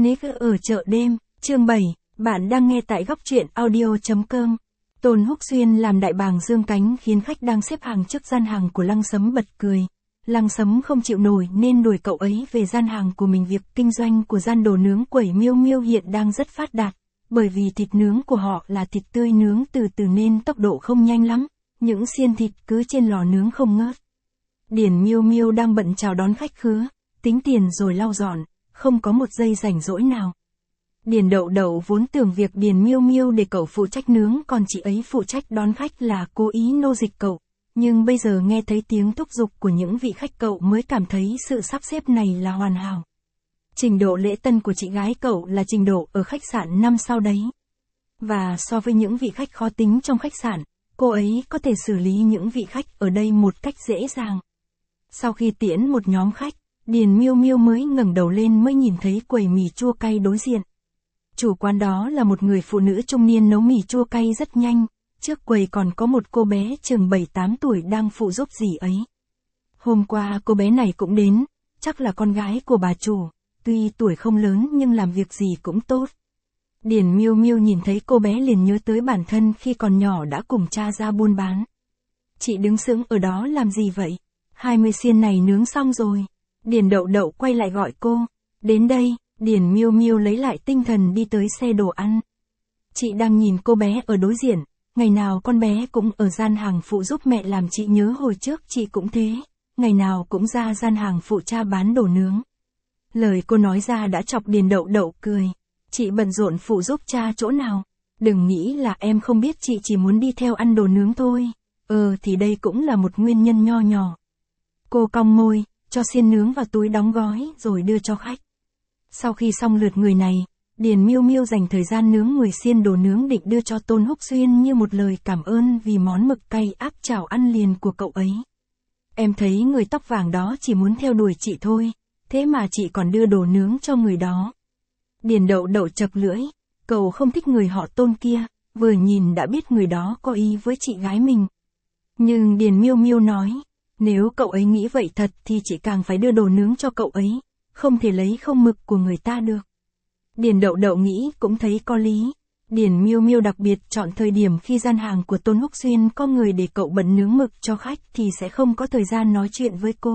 Nigger ở chợ đêm, chương 7, bạn đang nghe tại góc truyện audio.com. Tôn Húc Xuyên làm đại bàng dương cánh khiến khách đang xếp hàng trước gian hàng của Lăng Sấm bật cười. Lăng Sấm không chịu nổi nên đuổi cậu ấy về gian hàng của mình. Việc kinh doanh của gian đồ nướng Quẩy Miêu Miêu hiện đang rất phát đạt, bởi vì thịt nướng của họ là thịt tươi nướng từ từ nên tốc độ không nhanh lắm, những xiên thịt cứ trên lò nướng không ngớt. Điển Miêu Miêu đang bận chào đón khách khứa, tính tiền rồi lau dọn, không có một giây rảnh rỗi nào. Điền Đậu Đậu vốn tưởng việc Điền Miêu Miêu để cậu phụ trách nướng còn chị ấy phụ trách đón khách là cố ý nô dịch cậu, nhưng bây giờ nghe thấy tiếng thúc giục của những vị khách cậu mới cảm thấy sự sắp xếp này là hoàn hảo. Trình độ lễ tân của chị gái cậu là trình độ ở khách sạn 5 sao đấy. Và so với những vị khách khó tính trong khách sạn, cô ấy có thể xử lý những vị khách ở đây một cách dễ dàng. Sau khi tiễn một nhóm khách, Điền Miêu Miêu mới ngẩng đầu lên mới nhìn thấy quầy mì chua cay đối diện. Chủ quán đó là một người phụ nữ trung niên nấu mì chua cay rất nhanh, trước quầy còn có một cô bé chừng 7-8 tuổi đang phụ giúp dì ấy. Hôm qua cô bé này cũng đến, chắc là con gái của bà chủ, tuy tuổi không lớn nhưng làm việc gì cũng tốt. Điền Miêu Miêu nhìn thấy cô bé liền nhớ tới bản thân khi còn nhỏ đã cùng cha ra buôn bán. Chị đứng sững ở đó làm gì vậy? 20 xiên này nướng xong rồi. Điền Đậu Đậu quay lại gọi cô. Đến đây, Điền Miêu Miêu lấy lại tinh thần đi tới xe đồ ăn. Chị đang nhìn cô bé ở đối diện, ngày nào con bé cũng ở gian hàng phụ giúp mẹ làm chị nhớ hồi trước chị cũng thế, ngày nào cũng ra gian hàng phụ cha bán đồ nướng. Lời cô nói ra đã chọc Điền Đậu Đậu cười. Chị bận rộn phụ giúp cha chỗ nào? Đừng nghĩ là em không biết chị chỉ muốn đi theo ăn đồ nướng thôi. Thì đây cũng là một nguyên nhân nho nhỏ. Cô cong môi, cho xiên nướng vào túi đóng gói rồi đưa cho khách. Sau khi xong lượt người này, Điền Miêu Miêu dành thời gian nướng 10 xiên đồ nướng định đưa cho Tôn Húc Xuyên như một lời cảm ơn vì món mực cay áp chảo ăn liền của cậu ấy. Em thấy người tóc vàng đó chỉ muốn theo đuổi chị thôi, thế mà chị còn đưa đồ nướng cho người đó. Điền Đậu Đậu chậc lưỡi, cậu không thích người họ Tôn kia, vừa nhìn đã biết người đó có ý với chị gái mình. Nhưng Điền Miêu Miêu nói, nếu cậu ấy nghĩ vậy thật thì chị càng phải đưa đồ nướng cho cậu ấy, không thể lấy không mực của người ta được. Điền Đậu Đậu nghĩ cũng thấy có lý. Điền Miêu Miêu đặc biệt chọn thời điểm khi gian hàng của Tôn Húc Xuyên có người để cậu bận nướng mực cho khách thì sẽ không có thời gian nói chuyện với cô.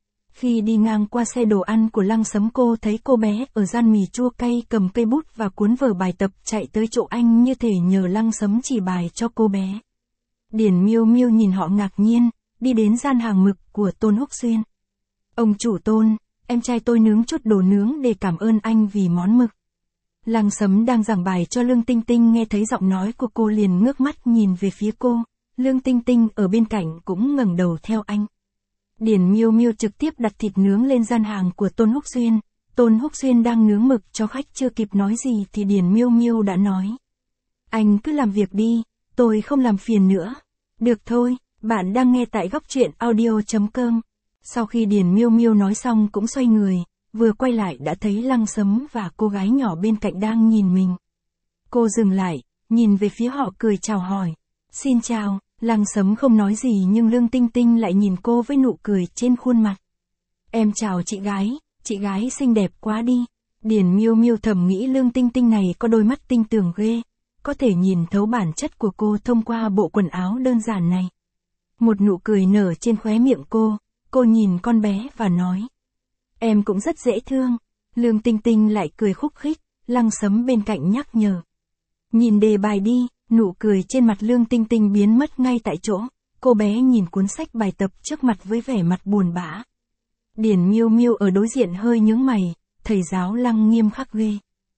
Khi đi ngang qua xe đồ ăn của Lăng Sấm cô thấy cô bé ở gian mì chua cay cầm cây bút và cuốn vở bài tập chạy tới chỗ anh như thể nhờ Lăng Sấm chỉ bài cho cô bé. Điền Miêu Miêu nhìn họ ngạc nhiên, đi đến gian hàng mực của Tôn Húc Xuyên. Ông chủ Tôn, em trai tôi nướng chút đồ nướng để cảm ơn anh vì món mực. Lăng Sấm đang giảng bài cho Lương Tinh Tinh nghe thấy giọng nói của cô liền ngước mắt nhìn về phía cô, Lương Tinh Tinh ở bên cạnh cũng ngẩng đầu theo anh. Điền Miêu Miêu trực tiếp đặt thịt nướng lên gian hàng của Tôn Húc Xuyên. Tôn Húc Xuyên đang nướng mực cho khách chưa kịp nói gì thì Điền Miêu Miêu đã nói. Anh cứ làm việc đi, tôi không làm phiền nữa. Được thôi, bạn đang nghe tại góc truyện audio.com. Sau khi Điền Miêu Miêu nói xong cũng xoay người, vừa quay lại đã thấy Lăng Sấm và cô gái nhỏ bên cạnh đang nhìn mình. Cô dừng lại, nhìn về phía họ cười chào hỏi. Xin chào. Lăng Sấm không nói gì nhưng Lương Tinh Tinh lại nhìn cô với nụ cười trên khuôn mặt. Em chào chị gái xinh đẹp quá đi. Điền Miêu Miêu thầm nghĩ Lương Tinh Tinh này có đôi mắt tinh tường ghê, có thể nhìn thấu bản chất của cô thông qua bộ quần áo đơn giản này. Một nụ cười nở trên khóe miệng cô nhìn con bé và nói. Em cũng rất dễ thương. Lương Tinh Tinh lại cười khúc khích, Lăng Sấm bên cạnh nhắc nhở. Nhìn đề bài đi. Nụ cười trên mặt Lương Tinh Tinh biến mất ngay tại chỗ, cô bé nhìn cuốn sách bài tập trước mặt với vẻ mặt buồn bã. Điền Miêu Miêu ở đối diện hơi nhướng mày, thầy giáo Lăng nghiêm khắc ghê.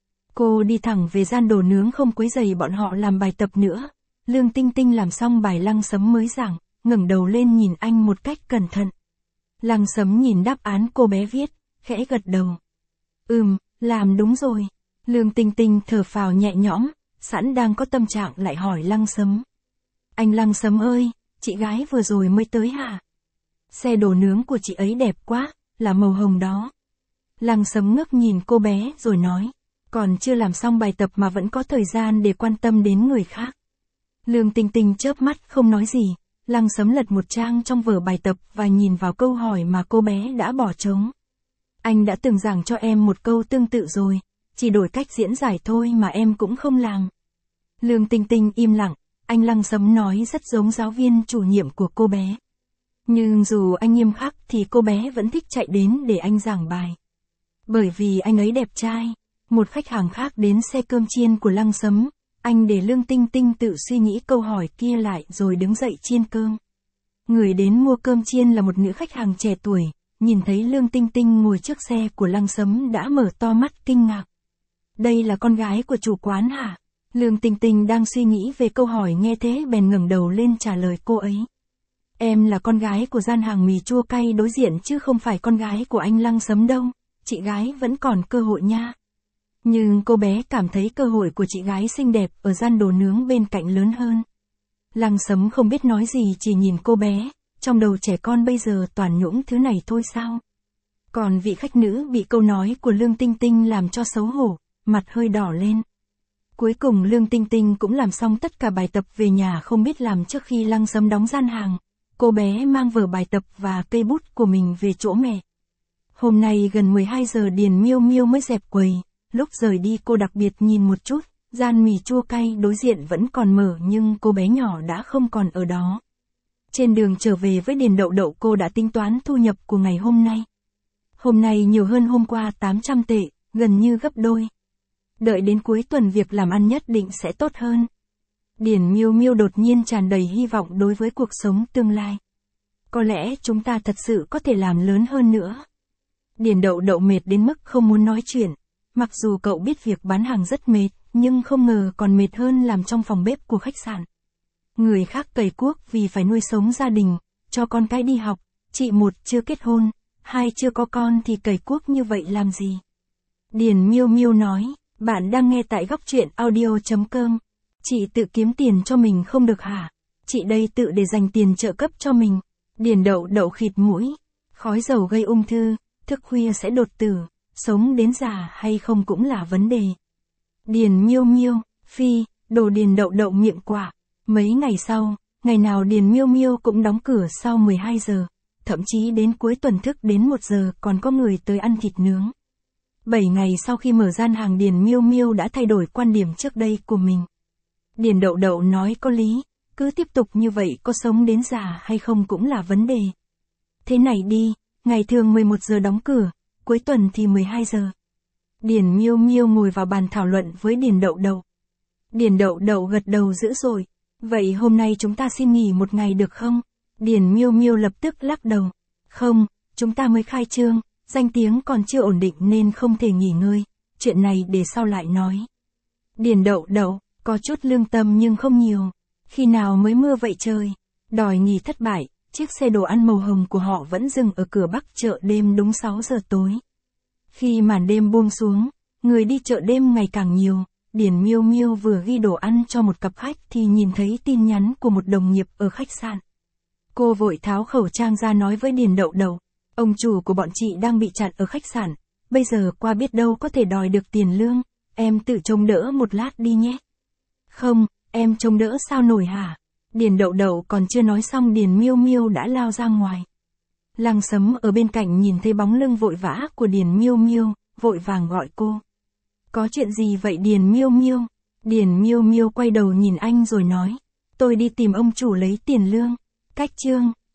Cô đi thẳng về gian đồ nướng không quấy rầy bọn họ làm bài tập nữa. Lương Tinh Tinh làm xong bài Lăng Sấm mới giảng, ngẩng đầu lên nhìn anh một cách cẩn thận. Lăng Sấm nhìn đáp án cô bé viết, khẽ gật đầu. Làm đúng rồi. Lương Tinh Tinh thở phào nhẹ nhõm. Sẵn đang có tâm trạng lại hỏi Lăng Sấm. Anh Lăng Sấm ơi, chị gái vừa rồi mới tới hả? Xe đồ nướng của chị ấy đẹp quá, là màu hồng đó. Lăng Sấm ngước nhìn cô bé rồi nói. Còn chưa làm xong bài tập mà vẫn có thời gian để quan tâm đến người khác. Lương Tinh Tinh chớp mắt không nói gì. Lăng Sấm lật một trang trong vở bài tập và nhìn vào câu hỏi mà cô bé đã bỏ trống. Anh đã từng giảng cho em một câu tương tự rồi. chỉ đổi cách diễn giải thôi mà em cũng không làm. Lương Tinh Tinh im lặng, anh Lăng Sấm nói rất giống giáo viên chủ nhiệm của cô bé. Nhưng dù anh nghiêm khắc thì cô bé vẫn thích chạy đến để anh giảng bài. Bởi vì anh ấy đẹp trai. Một khách hàng khác đến xe cơm chiên của Lăng Sấm, anh để Lương Tinh Tinh tự suy nghĩ câu hỏi kia lại rồi đứng dậy chiên cơm. Người đến mua cơm chiên là một nữ khách hàng trẻ tuổi, nhìn thấy Lương Tinh Tinh ngồi trước xe của Lăng Sấm đã mở to mắt kinh ngạc. Đây là con gái của chủ quán hả? Lương Tinh Tinh đang suy nghĩ về câu hỏi nghe thế bèn ngẩng đầu lên trả lời cô ấy. Em là con gái của gian hàng mì chua cay đối diện chứ không phải con gái của anh Lăng Sấm đâu, chị gái vẫn còn cơ hội nha. Nhưng cô bé cảm thấy cơ hội của chị gái xinh đẹp ở gian đồ nướng bên cạnh lớn hơn. Lăng Sấm không biết nói gì chỉ nhìn cô bé, trong đầu trẻ con bây giờ toàn nhũng thứ này thôi sao. Còn vị khách nữ bị câu nói của Lương Tinh Tinh làm cho xấu hổ, mặt hơi đỏ lên. Cuối cùng Lương Tinh Tinh cũng làm xong tất cả bài tập về nhà không biết làm trước khi Lăng Sấm đóng gian hàng. Cô bé mang vở bài tập và cây bút của mình về chỗ mẹ. Hôm nay gần 12 giờ Điền Miêu Miêu mới dẹp quầy, lúc rời đi cô đặc biệt nhìn một chút, gian mì chua cay đối diện vẫn còn mở nhưng cô bé nhỏ đã không còn ở đó. Trên đường trở về với Điền Đậu Đậu cô đã tính toán thu nhập của ngày hôm nay. Hôm nay nhiều hơn hôm qua 800 tệ, gần như gấp đôi. Đợi đến cuối tuần việc làm ăn nhất định sẽ tốt hơn. Điền Miêu Miêu đột nhiên tràn đầy hy vọng đối với cuộc sống tương lai. Có lẽ chúng ta thật sự có thể làm lớn hơn nữa. Điền Đậu Đậu mệt đến mức không muốn nói chuyện. Mặc dù cậu biết việc bán hàng rất mệt, nhưng không ngờ còn mệt hơn làm trong phòng bếp của khách sạn. Người khác cày cuốc vì phải nuôi sống gia đình, cho con cái đi học, chị một chưa kết hôn, hai chưa có con thì cày cuốc như vậy làm gì? Điền Miêu Miêu nói, bạn đang nghe tại góc truyện audio.com. Chị tự kiếm tiền cho mình không được hả? Chị đây tự để dành tiền trợ cấp cho mình. Điền Đậu Đậu khịt mũi. Khói dầu gây ung thư, thức khuya sẽ đột tử, sống đến già hay không cũng là vấn đề. Điền Miêu Miêu, phi, đồ Điền Đậu Đậu miệng quả. Mấy ngày sau, ngày nào Điền Miêu Miêu cũng đóng cửa sau 12 giờ, thậm chí đến cuối tuần thức đến 1 giờ còn có người tới ăn thịt nướng. 7 ngày sau khi mở gian hàng Điền Miêu Miêu đã thay đổi quan điểm trước đây của mình. Điền Đậu Đậu nói có lý, cứ tiếp tục như vậy có sống đến già hay không cũng là vấn đề. Thế này đi, ngày thường 11 giờ đóng cửa, cuối tuần thì 12 giờ. Điền Miêu Miêu ngồi vào bàn thảo luận với Điền Đậu Đậu. Điền Đậu Đậu gật đầu dữ dội. Vậy hôm nay chúng ta xin nghỉ một ngày được không? Điền Miêu Miêu lập tức lắc đầu. Không, chúng ta mới khai trương, danh tiếng còn chưa ổn định nên không thể nghỉ ngơi. Chuyện này để sau lại nói. Điền Đậu Đậu, có chút lương tâm nhưng không nhiều. Khi nào mới mưa vậy trời? Đòi nghỉ thất bại, chiếc xe đồ ăn màu hồng của họ vẫn dừng ở cửa Bắc chợ đêm đúng 6 giờ tối. Khi màn đêm buông xuống, người đi chợ đêm ngày càng nhiều. Điền Miêu Miêu vừa ghi đồ ăn cho một cặp khách thì nhìn thấy tin nhắn của một đồng nghiệp ở khách sạn. Cô vội tháo khẩu trang ra nói với Điền Đậu Đậu, ông chủ của bọn chị đang bị chặn ở khách sạn, bây giờ qua biết đâu có thể đòi được tiền lương, em tự trông đỡ một lát đi nhé. Không, em trông đỡ sao nổi hả? Điền Đậu Đậu còn chưa nói xong Điền Miêu Miêu đã lao ra ngoài. Lăng Sấm ở bên cạnh nhìn thấy bóng lưng vội vã của Điền Miêu Miêu, vội vàng gọi cô. Có chuyện gì vậy Điền Miêu Miêu? Điền Miêu Miêu quay đầu nhìn anh rồi nói, tôi đi tìm ông chủ lấy tiền lương. Cách chương